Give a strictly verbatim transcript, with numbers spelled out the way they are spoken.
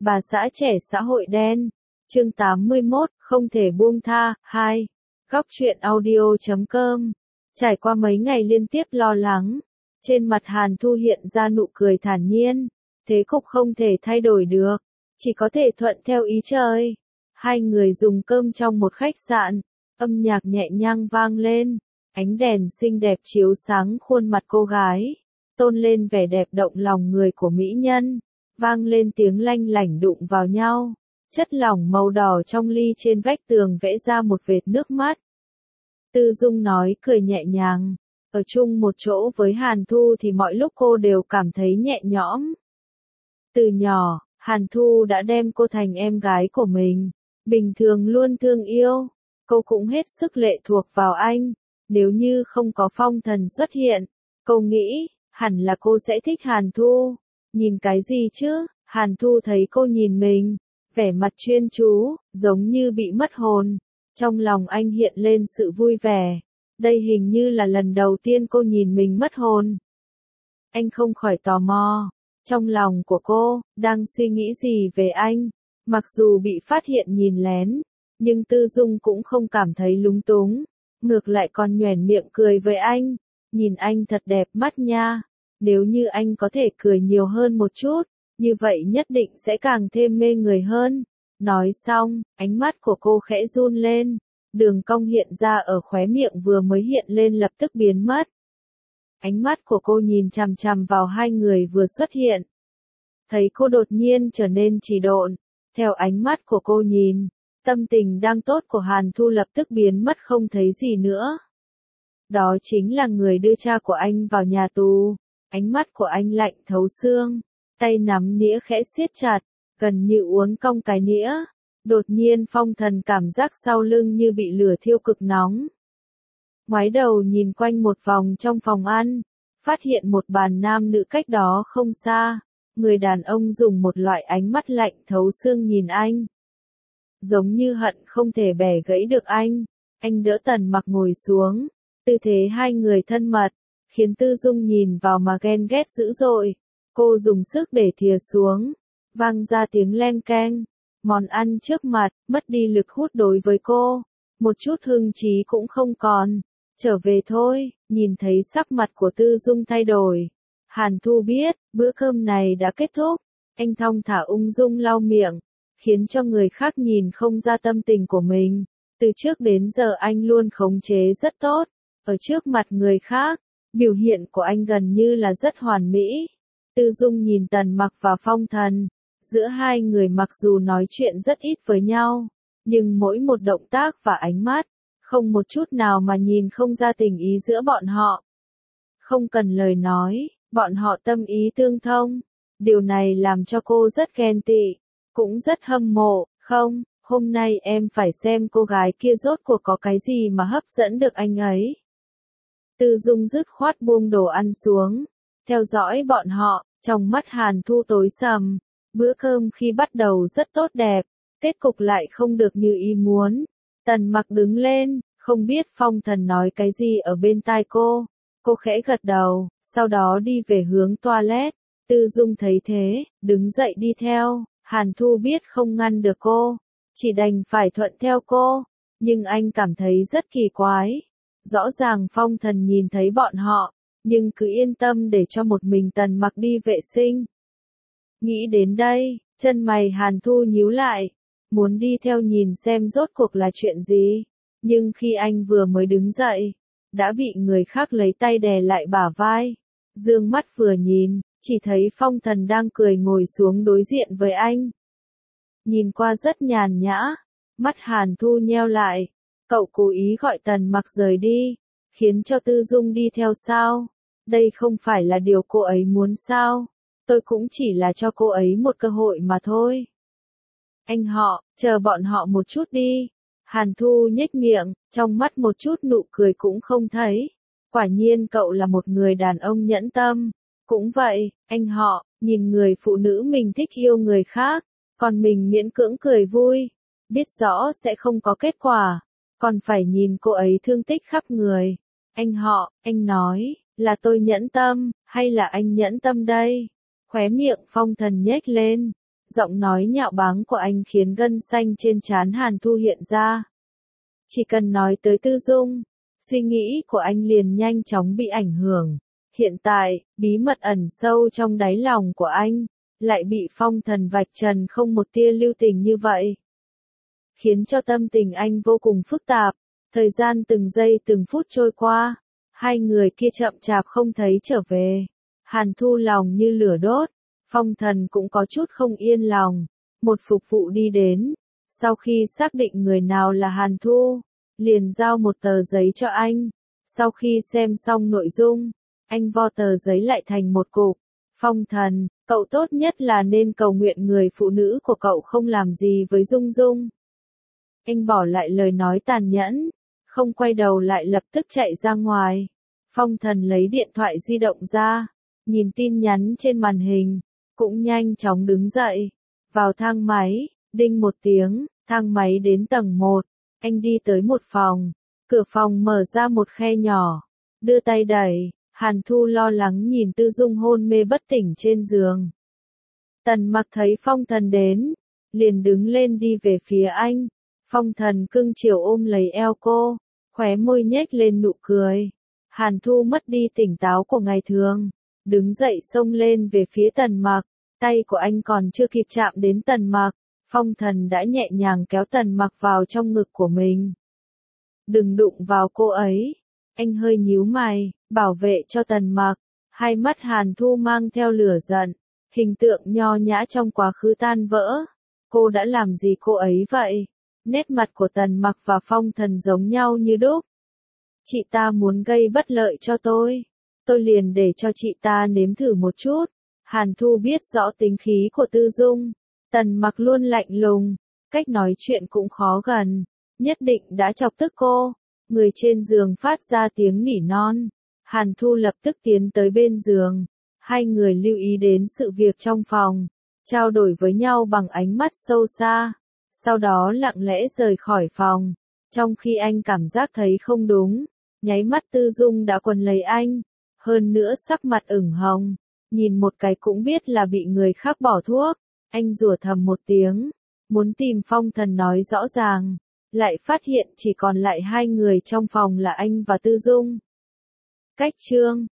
Bà xã trẻ xã hội đen. Chương tám mươi mốt, không thể buông tha. hai. Góc truyện audio chấm com. Trải qua mấy ngày liên tiếp lo lắng, trên mặt Hàn Thu hiện ra nụ cười thản nhiên. Thế cục không thể thay đổi được, chỉ có thể thuận theo ý trời. Hai người dùng cơm trong một khách sạn, âm nhạc nhẹ nhàng vang lên, ánh đèn xinh đẹp chiếu sáng khuôn mặt cô gái, tôn lên vẻ đẹp động lòng người của mỹ nhân. Vang lên tiếng lanh lảnh đụng vào nhau, chất lỏng màu đỏ trong ly trên vách tường vẽ ra một vệt nước mắt. Tư Dung nói cười nhẹ nhàng, ở chung một chỗ với Hàn Thu thì mọi lúc cô đều cảm thấy nhẹ nhõm. Từ nhỏ, Hàn Thu đã đem cô thành em gái của mình, bình thường luôn thương yêu, cô cũng hết sức lệ thuộc vào anh. Nếu như không có Phong Thần xuất hiện, cô nghĩ, hẳn là cô sẽ thích Hàn Thu. Nhìn cái gì chứ? Hàn Thu thấy cô nhìn mình, vẻ mặt chuyên chú, giống như bị mất hồn. Trong lòng anh hiện lên sự vui vẻ. Đây hình như là lần đầu tiên cô nhìn mình mất hồn. Anh không khỏi tò mò. Trong lòng của cô, đang suy nghĩ gì về anh? Mặc dù bị phát hiện nhìn lén, nhưng Tư Dung cũng không cảm thấy lúng túng. Ngược lại còn nhoẻn miệng cười với anh. Nhìn anh thật đẹp mắt nha. Nếu như anh có thể cười nhiều hơn một chút, như vậy nhất định sẽ càng thêm mê người hơn. Nói xong, ánh mắt của cô khẽ run lên. Đường cong hiện ra ở khóe miệng vừa mới hiện lên lập tức biến mất. Ánh mắt của cô nhìn chằm chằm vào hai người vừa xuất hiện. Thấy cô đột nhiên trở nên trì độn. Theo ánh mắt của cô nhìn, tâm tình đang tốt của Hàn Thu lập tức biến mất không thấy gì nữa. Đó chính là người đưa cha của anh vào nhà tù. Ánh mắt của anh lạnh thấu xương, tay nắm nĩa khẽ siết chặt, gần như uốn cong cái nĩa. Đột nhiên Phong Thần cảm giác sau lưng như bị lửa thiêu cực nóng. Ngoái đầu nhìn quanh một vòng trong phòng ăn, phát hiện một bàn nam nữ cách đó không xa. Người đàn ông dùng một loại ánh mắt lạnh thấu xương nhìn anh. Giống như hận không thể bẻ gãy được anh. Anh đỡ Tần Mặc ngồi xuống, tư thế hai người thân mật, khiến Tư Dung nhìn vào mà ghen ghét dữ dội. Cô dùng sức để thìa xuống, vang ra tiếng leng keng. Món ăn trước mặt, mất đi lực hút đối với cô. Một chút hưng trí cũng không còn. Trở về thôi. Nhìn thấy sắc mặt của Tư Dung thay đổi, Hàn Thu biết, bữa cơm này đã kết thúc. Anh thong thả ung dung lau miệng, khiến cho người khác nhìn không ra tâm tình của mình. Từ trước đến giờ anh luôn khống chế rất tốt. Ở trước mặt người khác, biểu hiện của anh gần như là rất hoàn mỹ. Tư Dung nhìn Tần Mặc và Phong Thần. Giữa hai người mặc dù nói chuyện rất ít với nhau, nhưng mỗi một động tác và ánh mắt, không một chút nào mà nhìn không ra tình ý giữa bọn họ. Không cần lời nói, bọn họ tâm ý tương thông. Điều này làm cho cô rất ghen tị, cũng rất hâm mộ. Không, hôm nay em phải xem cô gái kia rốt cuộc có cái gì mà hấp dẫn được anh ấy. Tư Dung dứt khoát buông đồ ăn xuống, theo dõi bọn họ, trong mắt Hàn Thu tối sầm. Bữa cơm khi bắt đầu rất tốt đẹp, kết cục lại không được như ý muốn. Tần Mặc đứng lên, không biết Phong Thần nói cái gì ở bên tai cô. Cô khẽ gật đầu, sau đó đi về hướng toilet. Tư Dung thấy thế, đứng dậy đi theo. Hàn Thu biết không ngăn được cô, chỉ đành phải thuận theo cô. Nhưng anh cảm thấy rất kỳ quái. Rõ ràng Phong Thần nhìn thấy bọn họ, nhưng cứ yên tâm để cho một mình Tần Mặc đi vệ sinh. Nghĩ đến đây, chân mày Hàn Thu nhíu lại, muốn đi theo nhìn xem rốt cuộc là chuyện gì. Nhưng khi anh vừa mới đứng dậy, đã bị người khác lấy tay đè lại bả vai. Dương mắt vừa nhìn, chỉ thấy Phong Thần đang cười ngồi xuống đối diện với anh. Nhìn qua rất nhàn nhã, mắt Hàn Thu nheo lại. Cậu cố ý gọi Tần Mặc rời đi, khiến cho Tư Dung đi theo sao? Đây không phải là điều cô ấy muốn sao? Tôi cũng chỉ là cho cô ấy một cơ hội mà thôi. Anh họ, chờ bọn họ một chút đi. Hàn Thu nhếch miệng, trong mắt một chút nụ cười cũng không thấy. Quả nhiên cậu là một người đàn ông nhẫn tâm. Cũng vậy, anh họ, nhìn người phụ nữ mình thích yêu người khác, còn mình miễn cưỡng cười vui. Biết rõ sẽ không có kết quả, còn phải nhìn cô ấy thương tích khắp người. Anh họ, anh nói, là tôi nhẫn tâm, hay là anh nhẫn tâm đây? Khóe miệng Phong Thần nhếch lên, Giọng nói nhạo báng của anh khiến gân xanh trên trán Hàn Thu hiện ra. Chỉ cần nói tới Tư Dung, suy nghĩ của anh liền nhanh chóng bị ảnh hưởng. Hiện tại, bí mật ẩn sâu trong đáy lòng của anh, lại bị Phong Thần vạch trần không một tia lưu tình như vậy. Khiến cho tâm tình anh vô cùng phức tạp, thời gian từng giây từng phút trôi qua, hai người kia chậm chạp không thấy trở về. Hàn Thu lòng như lửa đốt, Phong Thần cũng có chút không yên lòng. Một phục vụ đi đến, sau khi xác định người nào là Hàn Thu, liền giao một tờ giấy cho anh. Sau khi xem xong nội dung, anh vo tờ giấy lại thành một cục. Phong Thần, cậu tốt nhất là nên cầu nguyện người phụ nữ của cậu không làm gì với Dung Dung. Anh bỏ lại lời nói tàn nhẫn, không quay đầu lại lập tức chạy ra ngoài. Phong Thần lấy điện thoại di động ra, nhìn tin nhắn trên màn hình, cũng nhanh chóng đứng dậy. Vào thang máy, đinh một tiếng, thang máy đến tầng một, anh đi tới một phòng, cửa phòng mở ra một khe nhỏ, đưa tay đẩy, Hàn Thu lo lắng nhìn Tư Dung hôn mê bất tỉnh trên giường. Tần Mặc thấy Phong Thần đến, liền đứng lên đi về phía anh. Phong Thần cưng chiều ôm lấy eo cô, khóe môi nhếch lên nụ cười. Hàn Thu mất đi tỉnh táo của ngày thường, đứng dậy xông lên về phía Tần Mặc, tay của anh còn chưa kịp chạm đến Tần Mặc, Phong Thần đã nhẹ nhàng kéo Tần Mặc vào trong ngực của mình. Đừng đụng vào cô ấy, anh hơi nhíu mày, bảo vệ cho Tần Mặc. Hai mắt Hàn Thu mang theo lửa giận, hình tượng nho nhã trong quá khứ tan vỡ. Cô đã làm gì cô ấy vậy? Nét mặt của Tần Mặc và Phong Thần giống nhau như đúc. Chị ta muốn gây bất lợi cho tôi, tôi liền để cho chị ta nếm thử một chút. Hàn Thu biết rõ tính khí của Tư Dung, Tần Mặc luôn lạnh lùng, cách nói chuyện cũng khó gần, nhất định đã chọc tức cô. Người trên giường phát ra tiếng nỉ non, Hàn Thu lập tức tiến tới bên giường, hai người lưu ý đến sự việc trong phòng, trao đổi với nhau bằng ánh mắt sâu xa, sau đó lặng lẽ rời khỏi phòng. Trong khi anh cảm giác thấy không đúng, nháy mắt Tư Dung đã quấn lấy anh, hơn nữa sắc mặt ửng hồng, nhìn một cái cũng biết là bị người khác bỏ thuốc. Anh rủa thầm một tiếng, muốn tìm Phong Thần nói rõ ràng, lại phát hiện chỉ còn lại hai người trong phòng là anh và Tư Dung. Cách chương